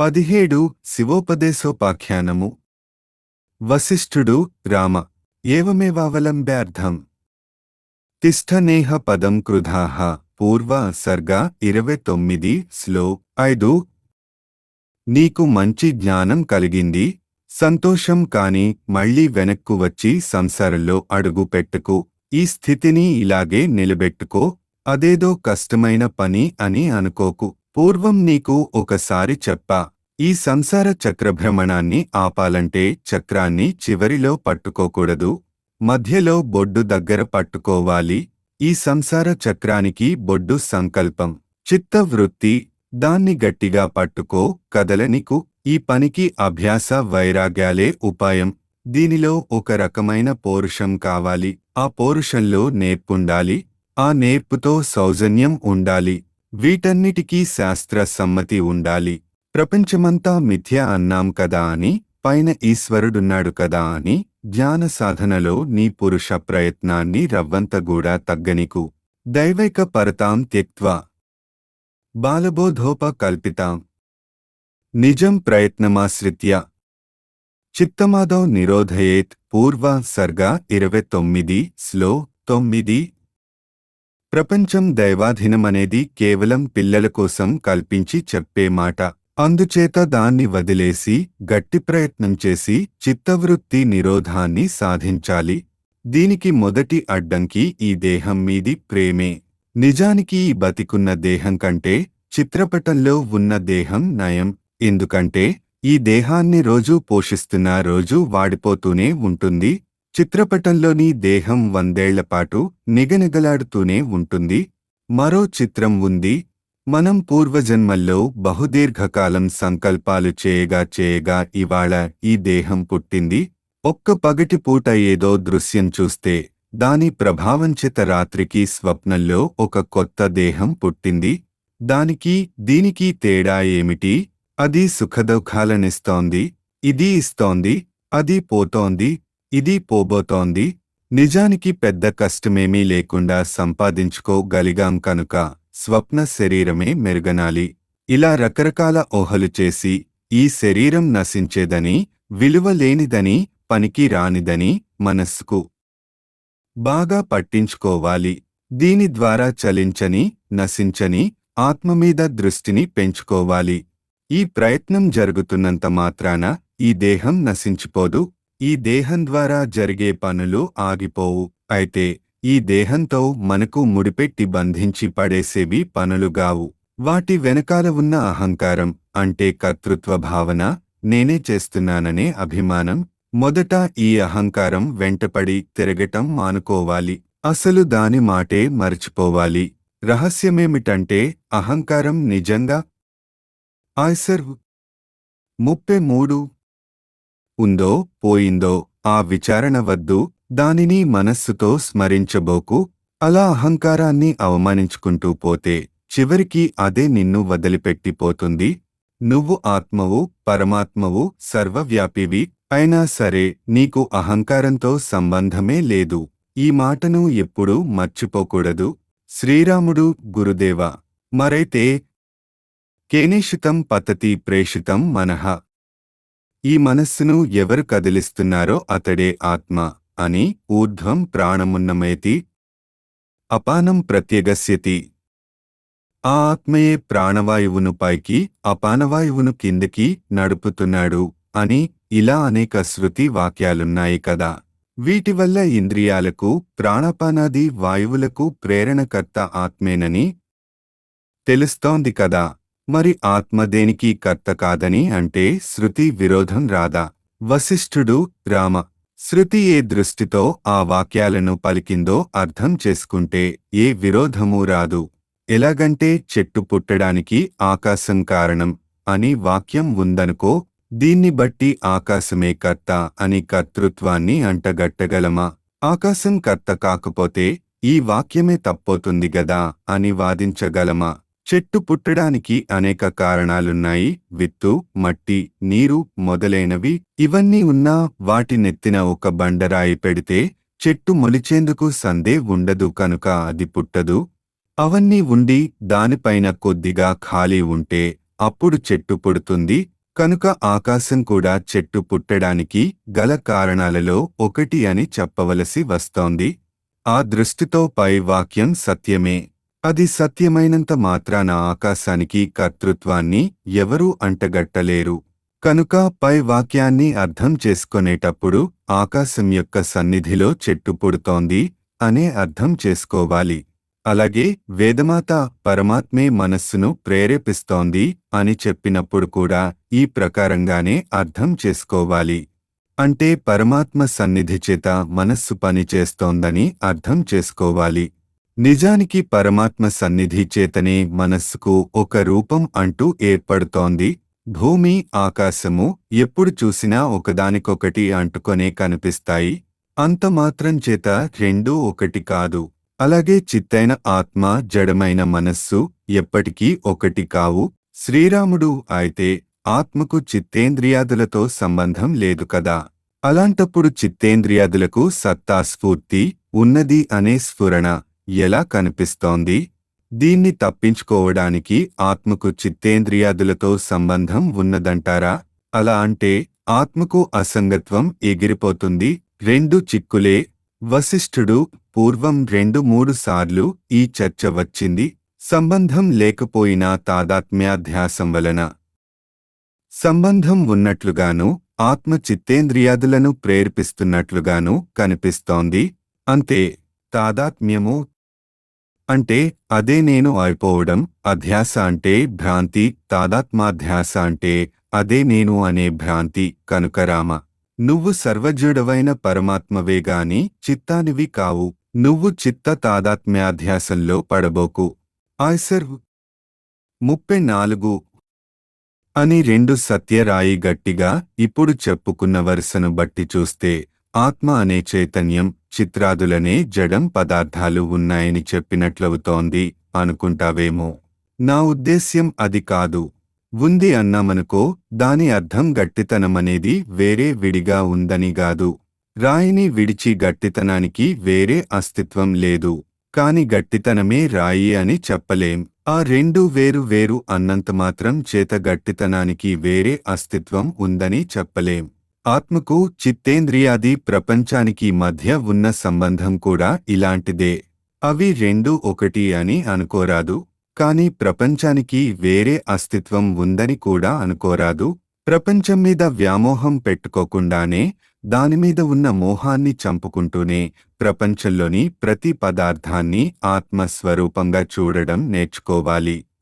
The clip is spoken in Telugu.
17 శివోపదేశోపాఖ్యానము. వశిష్ఠుడు రామ ఏవమేవావలంబ్యార్థం తిష్ఠనేహ పదం కృధాః పూర్వ సర్గ 29 శ్లో 5. నీకు మంచి జ్ఞానం కలిగింది, సంతోషం, కాని మళ్ళీ వెనక్కు వచ్చి సంసారంలో అడుగు పెట్టకు. ఈ స్థితిని ఇలాగే నిలబెట్టుకో. అదేదో కష్టమైన పని అని అనుకోకు. పూర్వం నీకు ఒకసారి చెప్పా, ఈ సంసార చక్రభ్రమణాన్ని ఆపాలంటే చక్రాన్ని చివరిలో పట్టుకోకూడదు, మధ్యలో బొడ్డు దగ్గర పట్టుకోవాలి. ఈ సంసార చక్రానికి బొడ్డు సంకల్పం, చిత్తవృత్తి. దాన్ని గట్టిగా పట్టుకో, కదలనికు. ఈ పనికి అభ్యాస వైరాగ్యాలే ఉపాయం. దీనిలో ఒక రకమైన పౌరుషం కావాలి. ఆ పౌరుషంలో నేర్పుండాలి. ఆ నేర్పుతో సౌజన్యం ఉండాలి. వీటన్నిటికీ శాస్త్ర సమ్మతి ఉండాలి. ప్రపంచమంతా మిథ్య అన్నాం కదా అని, పైన ఈశ్వరుడున్నాడు కదా అని జ్ఞాన సాధనలో నీ పురుష ప్రయత్నాన్ని రవ్వంతగూడా తగ్గనికు. దైవైక పరతాం త్యక్త్వా బాలబోధోప కల్పితాం నిజం ప్రయత్నమాశ్రిత్య చిత్తమాదౌ నిరోధయేత్. పూర్వ సర్గ 29 శ్లో 9. ప్రపంచం దైవాధీనమనేది కేవలం పిల్లల కోసం కల్పించి చెప్పే మాట. అందుచేత దాన్ని వదిలేసి గట్టి ప్రయత్నం చేసి చిత్తవృత్తి నిరోధాన్ని సాధించాలి. దీనికి మొదటి అడ్డంకి ఈ దేహం మీది ప్రేమే. నిజానికి ఈ బతికున్న దేహం కంటే చిత్రపటంలో ఉన్న దేహం నయం. ఎందుకంటే ఈ దేహాన్ని రోజూ పోషిస్తున్న రోజూ వాడిపోతూనే ఉంటుంది. చిత్రపటంలోని దేహం 100 ఏళ్లపాటు నిగనిగలాడుతూనే ఉంటుంది. మరో చిత్రం ఉంది. మనం పూర్వజన్మల్లో బహుదీర్ఘకాలం సంకల్పాలు చేయగా ఇవాళ ఈ దేహం పుట్టింది. ఒక్క పగటిపూట ఏదో దృశ్యం చూస్తే దాని ప్రభావంచేత రాత్రికి స్వప్నంలో ఒక కొత్త దేహం పుట్టింది. దానికి దీనికి తేడా ఏమిటి? అది సుఖదుఖాలనిస్తోంది, ఇది ఇస్తోంది. అది పోతోంది, ఇది పోబోతోంది. నిజానికి పెద్ద కష్టమేమీ లేకుండా సంపాదించుకోగలిగాం కనుక స్వప్న శరీరమే మెరుగనాలి. ఇలా రకరకాల ఊహలు చేసి ఈ శరీరం నశించేదని, విలువ లేనిదని, పనికి రానిదని మనస్సుకు బాగా పట్టించుకోవాలి. దీని ద్వారా చలించని, నశించని ఆత్మమీద దృష్టిని పెంచుకోవాలి. ఈ ప్రయత్నం జరుగుతున్నంత మాత్రాన ఈ దేహం నశించిపోదు. ఈ దేహం ద్వారా జరిగే పనులు ఆగిపోవు. అయితే ఈ దేహంతో మనకు ముడిపెట్టి బంధించి పడేసేవి పనులుగావు. వాటి వెనకాల ఉన్న అహంకారం, అంటే కర్తృత్వ భావన, నేనే చేస్తున్నాననే అభిమానం. మొదట ఈ అహంకారం వెంటపడి తిరగటం మానుకోవాలి. అసలు దాని మాటే మరచిపోవాలి. రహస్యమేమిటంటే అహంకారం నిజంగా ఆయ్సర్ 33 ఉందో పోయిందో ఆ విచారణ వద్దు. దానిని మనస్సుతో స్మరించబోకు. అలా అహంకారాన్ని అవమానించుకుంటూ పోతే చివరికి అదే నిన్ను వదిలిపెట్టిపోతుంది. నువ్వు ఆత్మవు, పరమాత్మవు, సర్వవ్యాపివి. అయినా సరే నీకు అహంకారంతో సంబంధమే లేదు. ఈ మాటను ఎప్పుడూ మర్చిపోకూడదు. శ్రీరాముడు గురుదేవా, మరైతే కేనేషితం పతతి ప్రేషితం మనః. ఈ మనస్సును ఎవరు కదిలిస్తున్నారో అతడే ఆత్మ అని ఊర్ధ్వం ప్రాణమున్నమేతి అపానం ప్రత్యగస్యతి. ఆ ఆత్మయే ప్రాణవాయువును పైకి, అపానవాయువును కిందకి నడుపుతున్నాడు అని ఇలా అనేక శృతి వాక్యాలున్నాయి కదా. వీటివల్ల ఇంద్రియాలకు, ప్రాణాపానాది వాయువులకు ప్రేరణకర్త ఆత్మేనని తెలుస్తోంది కదా. మరి ఆత్మ దేనికి కర్త కాదని అంటే శృతి విరోధం రాదా? వశిష్ఠుడు రామ శృతి ఏ దృష్టితో ఆ వాక్యాలను పలికిందో అర్థం చేసుకుంటే ఏ విరోధమూ రాదు. ఎలాగంటే చెట్టు పుట్టడానికి ఆకాశం కారణం అని వాక్యం ఉందనుకో, దీన్ని బట్టి ఆకాశమే కర్త అని కర్తృత్వాన్ని అంటగట్టగలమా? ఆకాశం కర్త కాకపోతే ఈ వాక్యమే తప్పవుతుంది గదా అని వాదించగలమా? చెట్టు పుట్టడానికి అనేక కారణాలున్నాయి. విత్తు, మట్టి, నీరు మొదలైనవి. ఇవన్నీ ఉన్నా వాటి నెత్తిన ఒక బండరాయి పెడితే చెట్టు మొలిచేందుకు సందే ఉండదు కనుక అది పుట్టదు. అవన్నీ ఉండి దానిపైన కొద్దిగా ఖాళీ ఉంటే అప్పుడు చెట్టు పుడుతుంది. కనుక ఆకాశం కూడా చెట్టు పుట్టడానికి గల కారణాలలో ఒకటి అని చెప్పవలసి వస్తోంది. ఆ దృష్టితో పై వాక్యం సత్యమే. అది సత్యమైనంత మాత్రాన ఆకాశానికి కర్తృత్వాన్ని ఎవరూ అంటగట్టలేరు. కనుక పై వాక్యాన్ని అర్థం చేసుకొనేటప్పుడు ఆకాశం యొక్క సన్నిధిలో చెట్టు పుడుతోంది అనే అర్థం చేసుకోవాలి. అలాగే వేదమాత పరమాత్మే మనస్సును ప్రేరేపిస్తోంది అని చెప్పినప్పుడు కూడా ఈ ప్రకారంగానే అర్థం చేసుకోవాలి. అంటే పరమాత్మ సన్నిధి చేత మనస్సు పనిచేస్తోందని అర్థం చేసుకోవాలి. నిజానికి పరమాత్మ సన్నిధి చేతనే మనస్సుకు ఒక రూపం అంటూ ఏర్పడుతోంది. భూమి, ఆకాశము ఎప్పుడు చూసినా ఒకదానికొకటి అంటుకొనే కనిపిస్తాయి. అంత మాత్రం చేత రెండూ ఒకటి కాదు. అలాగే చిత్తైన ఆత్మ, జడమైన మనస్సు ఎప్పటికీ ఒకటి కావు. శ్రీరాముడు అయితే ఆత్మకు చిత్తేంద్రియాదులతో సంబంధం లేదు కదా. అలాంటప్పుడు చిత్తేంద్రియాదులకు సత్తా, స్ఫూర్తి ఉన్నది అనే స్ఫురణ ఎలా కనిపిస్తోంది? దీన్ని తప్పించుకోవడానికి ఆత్మకు చిత్తేంద్రియాదులతో సంబంధం ఉన్నదంటారా? అలా అంటే ఆత్మకు అసంగత్వం ఎగిరిపోతుంది. రెండు చిక్కులే. వశిష్ఠుడు పూర్వం 2-3 సార్లు ఈ చర్చ వచ్చింది. సంబంధం లేకపోయినా తాదాత్మ్యాధ్యాసం వలన సంబంధం ఉన్నట్లుగాను, ఆత్మ చిత్తేంద్రియాదులను ప్రేరేపిస్తున్నట్లుగాను కనిపిస్తోంది. అంతే. తాదాత్మ్యము అంటే అదే నేను అయిపోవడం, అధ్యాస అంటే భ్రాంతి, తాదాత్మాధ్యాస అంటే అదే నేను అనే భ్రాంతి. కనుక రామ, నువ్వు సర్వజ్ఞుడవైన పరమాత్మవేగాని చిత్తానివి కావు. నువ్వు చిత్త తాదాత్మ్యాధ్యాసంలో పడబోకు. ఆయ్సర్ 34 అని 2 సత్యరాయి గట్టిగా ఇప్పుడు చెప్పుకున్న వరుసను బట్టి చూస్తే ఆత్మ అనే చైతన్యం, చిత్రాదులనే జడం పదార్థాలు ఉన్నాయని చెప్పినట్లవుతోంది అనుకుంటావేమో. నా ఉద్దేశ్యం అది కాదు. ఉంది అన్నామనుకో, దాని అర్థం గట్టితనమనేది వేరే విడిగా ఉందని గాదు. రాయిని విడిచి గట్టితనానికి వేరే అస్తిత్వం లేదు. కాని గట్టితనమే రాయి అని చెప్పలేం. ఆ రెండు వేరు వేరు అన్నంత మాత్రం చేత గట్టితనానికి వేరే అస్తిత్వం ఉందని చెప్పలేం. ఆత్మకు చిత్తేంద్రియాది ప్రపంచానికి మధ్య ఉన్న సంబంధం కూడా ఇలాంటిదే. అవి రెండూ ఒకటి అని అనుకోరాదు. కాని ప్రపంచానికి వేరే అస్తిత్వం ఉందని కూడా అనుకోరాదు. ప్రపంచం మీద వ్యామోహం పెట్టుకోకుండానే, దానిమీద ఉన్న మోహాన్ని చంపుకుంటూనే ప్రపంచంలోని ప్రతి పదార్థాన్ని ఆత్మస్వరూపంగా చూడడం నేర్చుకోవాలి.